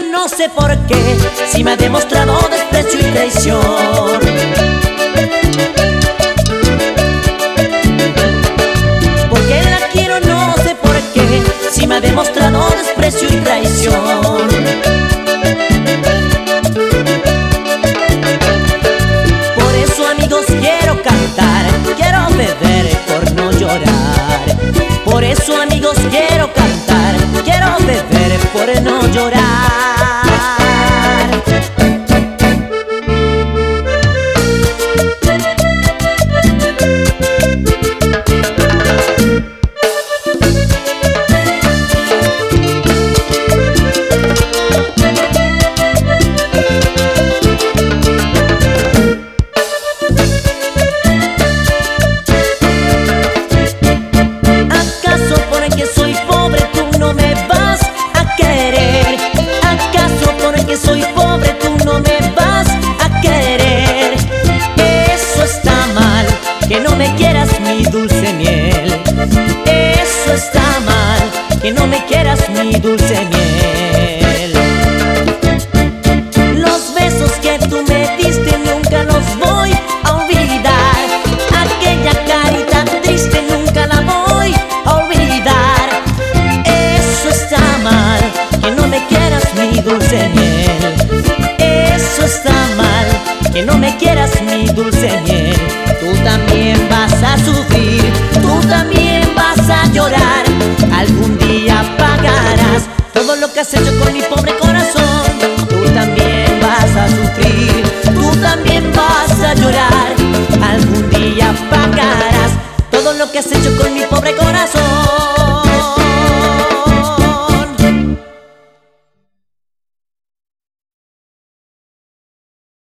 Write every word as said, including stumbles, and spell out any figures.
no sé por qué, si me ha demostrado desprecio y traición. Porque la quiero, no sé por qué, si me ha demostrado desprecio y traición. Por eso, amigos, quiero cantar, quiero beber por no llorar. Por eso, amigos, quiero cantar, quiero beber por no llorar. Que no me quieras, mi dulce miel. Eso está mal, que no me quieras, mi dulce miel. Los besos que tú me diste nunca los voy a olvidar. Aquella carita triste nunca la voy a olvidar. Eso está mal, que no me quieras, mi dulce miel. Eso está mal, que no me quieras, mi dulce miel. Tú también vas a sufrir, tú también vas a llorar. Algún día pagarás todo lo que has hecho con